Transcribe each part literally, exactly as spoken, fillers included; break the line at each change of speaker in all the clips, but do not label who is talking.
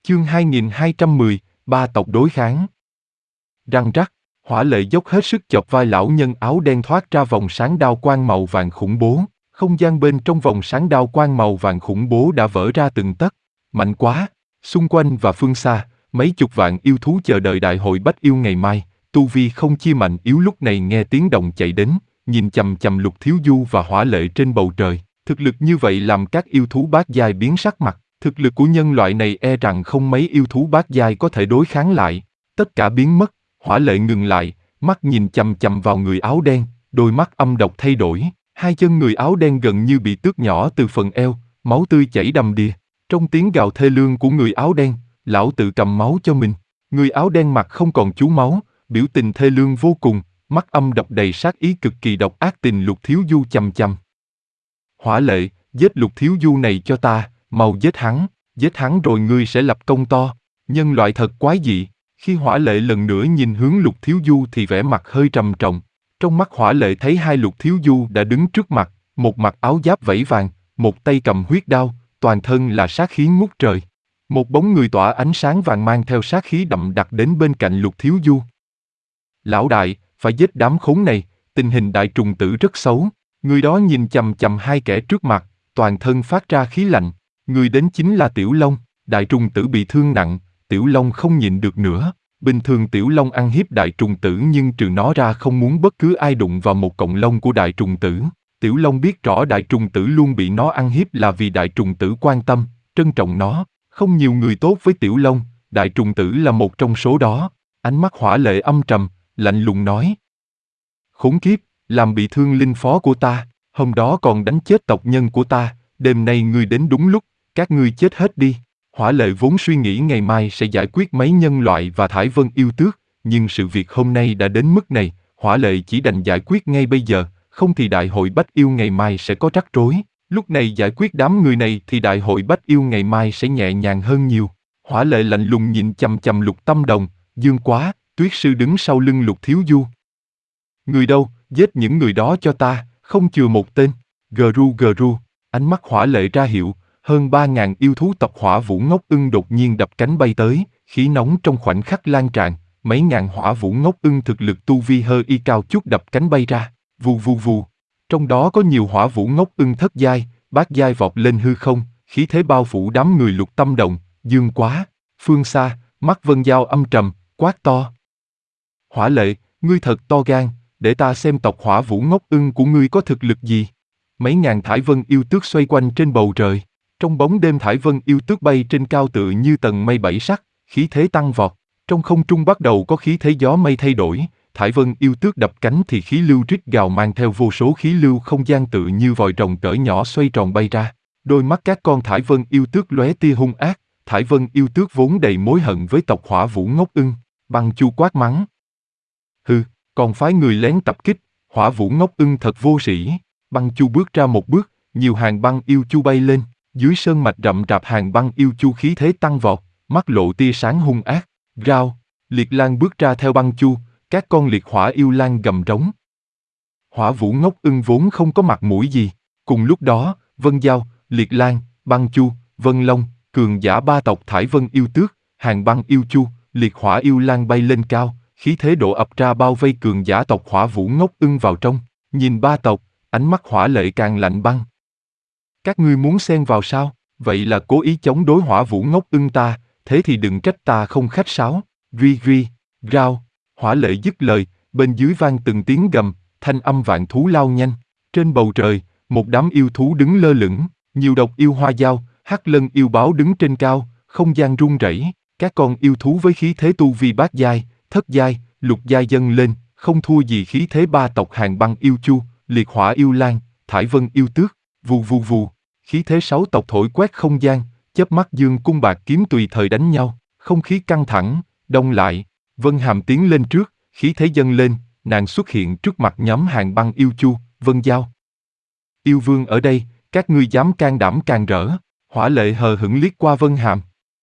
Chương hai nghìn hai trăm mười, ba tộc đối kháng. Răng rắc, Hỏa Lệ dốc hết sức chộp vai lão nhân áo đen thoát ra vòng sáng đao quang màu vàng khủng bố. Không gian bên trong vòng sáng đao quang màu vàng khủng bố đã vỡ ra từng tấc. Mạnh quá! Xung quanh và phương xa, mấy chục vạn yêu thú chờ đợi đại hội bách yêu ngày mai, tu vi không chia mạnh yếu lúc này nghe tiếng động chạy đến, nhìn chằm chằm Lục Thiếu Du và Hỏa Lệ trên bầu trời. Thực lực như vậy làm các yêu thú bát giai biến sắc mặt. Thực lực của nhân loại này e rằng không mấy yêu thú bát giai có thể đối kháng lại. Tất cả biến mất, Hỏa Lệ ngừng lại, mắt nhìn chằm chằm vào người áo đen, đôi mắt âm độc thay đổi. Hai chân người áo đen gần như bị tước nhỏ từ phần eo, máu tươi chảy đầm đìa. Trong tiếng gào thê lương của người áo đen, lão tự cầm máu cho mình. Người áo đen mặt không còn chú máu, biểu tình thê lương vô cùng, mắt âm độc đầy sát ý cực kỳ độc ác tình Lục Thiếu Du chằm chằm. Hỏa Lệ, giết Lục Thiếu Du này cho ta, mau giết hắn, giết hắn rồi ngươi sẽ lập công to. Nhân loại thật quái dị. Khi Hỏa Lệ lần nữa nhìn hướng Lục Thiếu Du thì vẻ mặt hơi trầm trọng. Trong mắt Hỏa Lệ thấy hai Lục Thiếu Du đã đứng trước mặt, một mặc áo giáp vẫy vàng, một tay cầm huyết đao, toàn thân là sát khí ngút trời. Một bóng người tỏa ánh sáng vàng mang theo sát khí đậm đặc đến bên cạnh Lục Thiếu Du. Lão đại, phải giết đám khốn này, tình hình đại trùng tử rất xấu. Người đó nhìn chằm chằm hai kẻ trước mặt, toàn thân phát ra khí lạnh. Người đến chính là Tiểu Long, đại trùng tử bị thương nặng, Tiểu Long không nhịn được nữa. Bình thường Tiểu Long ăn hiếp đại trùng tử nhưng trừ nó ra không muốn bất cứ ai đụng vào một cọng lông của đại trùng tử. Tiểu Long biết rõ đại trùng tử luôn bị nó ăn hiếp là vì đại trùng tử quan tâm, trân trọng nó. Không nhiều người tốt với Tiểu Long, đại trùng tử là một trong số đó. Ánh mắt Hỏa Lệ âm trầm, lạnh lùng nói. Khốn kiếp, làm bị thương linh phó của ta, hôm đó còn đánh chết tộc nhân của ta, đêm nay ngươi đến đúng lúc, các ngươi chết hết đi. Hỏa Lệ vốn suy nghĩ ngày mai sẽ giải quyết mấy nhân loại và Thải Vân yêu tước, nhưng sự việc hôm nay đã đến mức này, Hỏa Lệ chỉ đành giải quyết ngay bây giờ, không thì đại hội bách yêu ngày mai sẽ có rắc rối. Lúc này giải quyết đám người này thì đại hội bách yêu ngày mai sẽ nhẹ nhàng hơn nhiều. Hỏa Lệ lạnh lùng nhìn chằm chằm Lục Tâm Đồng, Dương Quá, Tuyết Sư đứng sau lưng Lục Thiếu Du. Người đâu, giết những người đó cho ta, không chừa một tên. Gờ ru gờ ru, ánh mắt Hỏa Lệ ra hiệu, hơn ba ngàn yêu thú tộc Hỏa Vũ Ngốc Ưng đột nhiên đập cánh bay tới, khí nóng trong khoảnh khắc lan tràn, mấy ngàn Hỏa Vũ Ngốc Ưng thực lực tu vi hơi y cao chút đập cánh bay ra, vù vù vù. Trong đó có nhiều Hỏa Vũ Ngốc Ưng thất giai, bát giai vọt lên hư không, khí thế bao phủ đám người Lục Tâm Đồng, Dương Quá. Phương xa, mắt Vân Dao âm trầm, quát to. Hỏa Lệ, ngươi thật to gan, để ta xem tộc Hỏa Vũ Ngốc Ưng của ngươi có thực lực gì. Mấy ngàn Thải Vân yêu tước xoay quanh trên bầu trời. Trong bóng đêm Thải Vân yêu tước bay trên cao tựa như tầng mây bảy sắc, khí thế tăng vọt. Trong không trung bắt đầu có khí thế gió mây thay đổi, Thải Vân yêu tước đập cánh thì khí lưu rít gào mang theo vô số khí lưu không gian tựa như vòi rồng cỡ nhỏ xoay tròn bay ra. Đôi mắt các con Thải Vân yêu tước lóe tia hung ác, Thải Vân yêu tước vốn đầy mối hận với tộc Hỏa Vũ Ngốc Ưng. Băng Chu quát mắng. Hừ, còn phái người lén tập kích, Hỏa Vũ Ngốc Ưng thật vô sĩ. Băng Chu bước ra một bước, nhiều hàng băng yêu chu bay lên, dưới sơn mạch rậm rạp hàng băng yêu chu khí thế tăng vọt, mắt lộ tia sáng hung ác. Rao, Liệt Lang bước ra theo băng chu, các con liệt hỏa yêu lang gầm rống. Hỏa Vũ Ngốc Ưng vốn không có mặt mũi gì. Cùng lúc đó, Vân Dao, Liệt Lang, Băng Chu, Vân Long, cường giả ba tộc Thải Vân yêu tước, hàng băng yêu chu, liệt hỏa yêu lang bay lên cao, khí thế đổ ập ra bao vây cường giả tộc Hỏa Vũ Ngốc Ưng vào trong. Nhìn ba tộc, ánh mắt Hỏa Lệ càng lạnh băng. Các ngươi muốn xen vào sao? Vậy là cố ý chống đối Hỏa Vũ Ngốc Ưng ta, thế thì đừng trách ta không khách sáo. Ri ri, rao. Hỏa Lệ dứt lời, bên dưới vang từng tiếng gầm, thanh âm vạn thú lao nhanh. Trên bầu trời, một đám yêu thú đứng lơ lửng, nhiều độc yêu hoa dao, hắc lân yêu báo đứng trên cao, không gian rung rẩy. Các con yêu thú với khí thế tu vi bát giai, thất giai, lục giai dâng lên, không thua gì khí thế ba tộc hàng băng yêu chu, liệt hỏa yêu lang, Thải Vân yêu tước. Vù vù vù, khí thế sáu tộc thổi quét không gian, chớp mắt dương cung bạc kiếm tùy thời đánh nhau, không khí căng thẳng, đông lại. Vân Hàm tiến lên trước, khí thế dâng lên, nàng xuất hiện trước mặt nhóm hàng băng yêu chu, Vân Dao. Yêu vương ở đây, các ngươi dám can đảm càn rỡ. Hỏa Lệ hờ hững liếc qua Vân Hàm.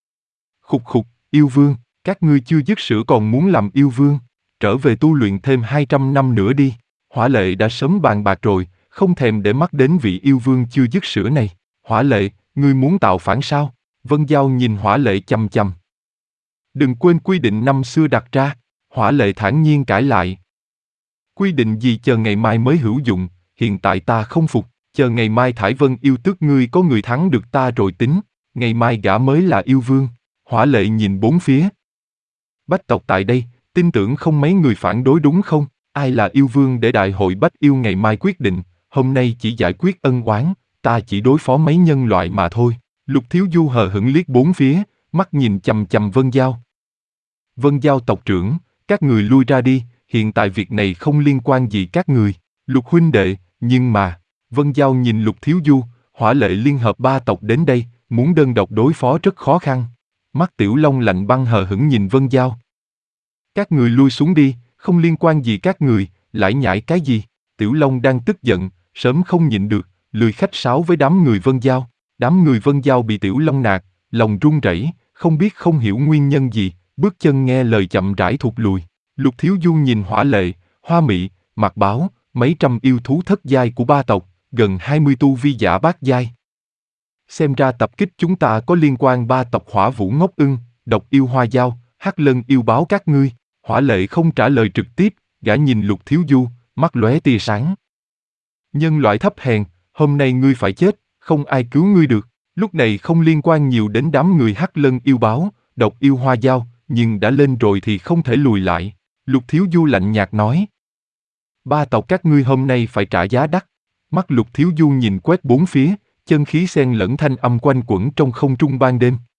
Khục khục, yêu vương, các ngươi chưa dứt sữa còn muốn làm yêu vương, trở về tu luyện thêm hai trăm năm nữa đi. Hỏa Lệ đã sớm bàn bạc rồi, không thèm để mắt đến vị yêu vương chưa dứt sữa này. Hỏa Lệ, ngươi muốn tạo phản sao? Vân Giao nhìn Hỏa Lệ chằm chằm. Đừng quên quy định năm xưa đặt ra, Hỏa Lệ thản nhiên cãi lại. Quy định gì chờ ngày mai mới hữu dụng, hiện tại ta không phục, chờ ngày mai Thải Vân yêu tước ngươi có người thắng được ta rồi tính, ngày mai gã mới là yêu vương. Hỏa Lệ nhìn bốn phía. Bách tộc tại đây, tin tưởng không mấy người phản đối đúng không? Ai là yêu vương để đại hội bách yêu ngày mai quyết định, hôm nay chỉ giải quyết ân oán, ta chỉ đối phó mấy nhân loại mà thôi. Lục Thiếu Du hờ hững liếc bốn phía, mắt nhìn chằm chằm Vân Giao. Vân Giao tộc trưởng, các người lui ra đi, hiện tại việc này không liên quan gì các người. Lục huynh đệ, nhưng mà, Vân Giao nhìn Lục Thiếu Du, Hỏa Lệ liên hợp ba tộc đến đây, muốn đơn độc đối phó rất khó khăn. Mắt Tiểu Long lạnh băng hờ hững nhìn Vân Giao. Các người lui xuống đi, không liên quan gì các người, lải nhải cái gì? Tiểu Long đang tức giận, sớm không nhịn được, lười khách sáo với đám người Vân Giao. Đám người Vân Giao bị Tiểu Long nạt, lòng run rẩy, không biết không hiểu nguyên nhân gì, bước chân nghe lời chậm rãi thụt lùi. Lục Thiếu Du nhìn Hỏa Lệ, Hoa Mị, Mạc Báo, mấy trăm yêu thú thất giai của ba tộc, gần hai mươi tu vi giả bát giai. Xem ra tập kích chúng ta có liên quan ba tộc Hỏa Vũ Ngốc Ưng, Độc Yêu Hoa Dao, Hắc Lân Yêu Báo các ngươi. Hỏa Lệ không trả lời trực tiếp, gã nhìn Lục Thiếu Du, mắt lóe tia sáng. Nhân loại thấp hèn, hôm nay ngươi phải chết, không ai cứu ngươi được. Lúc này không liên quan nhiều đến đám người Hắc Lân Yêu Báo, Độc Yêu Hoa Dao, nhưng đã lên rồi thì không thể lùi lại. Lục Thiếu Du lạnh nhạt nói. Ba tộc các ngươi hôm nay phải trả giá đắt. Mắt Lục Thiếu Du nhìn quét bốn phía, chân khí xen lẫn thanh âm quanh quẩn trong không trung ban đêm.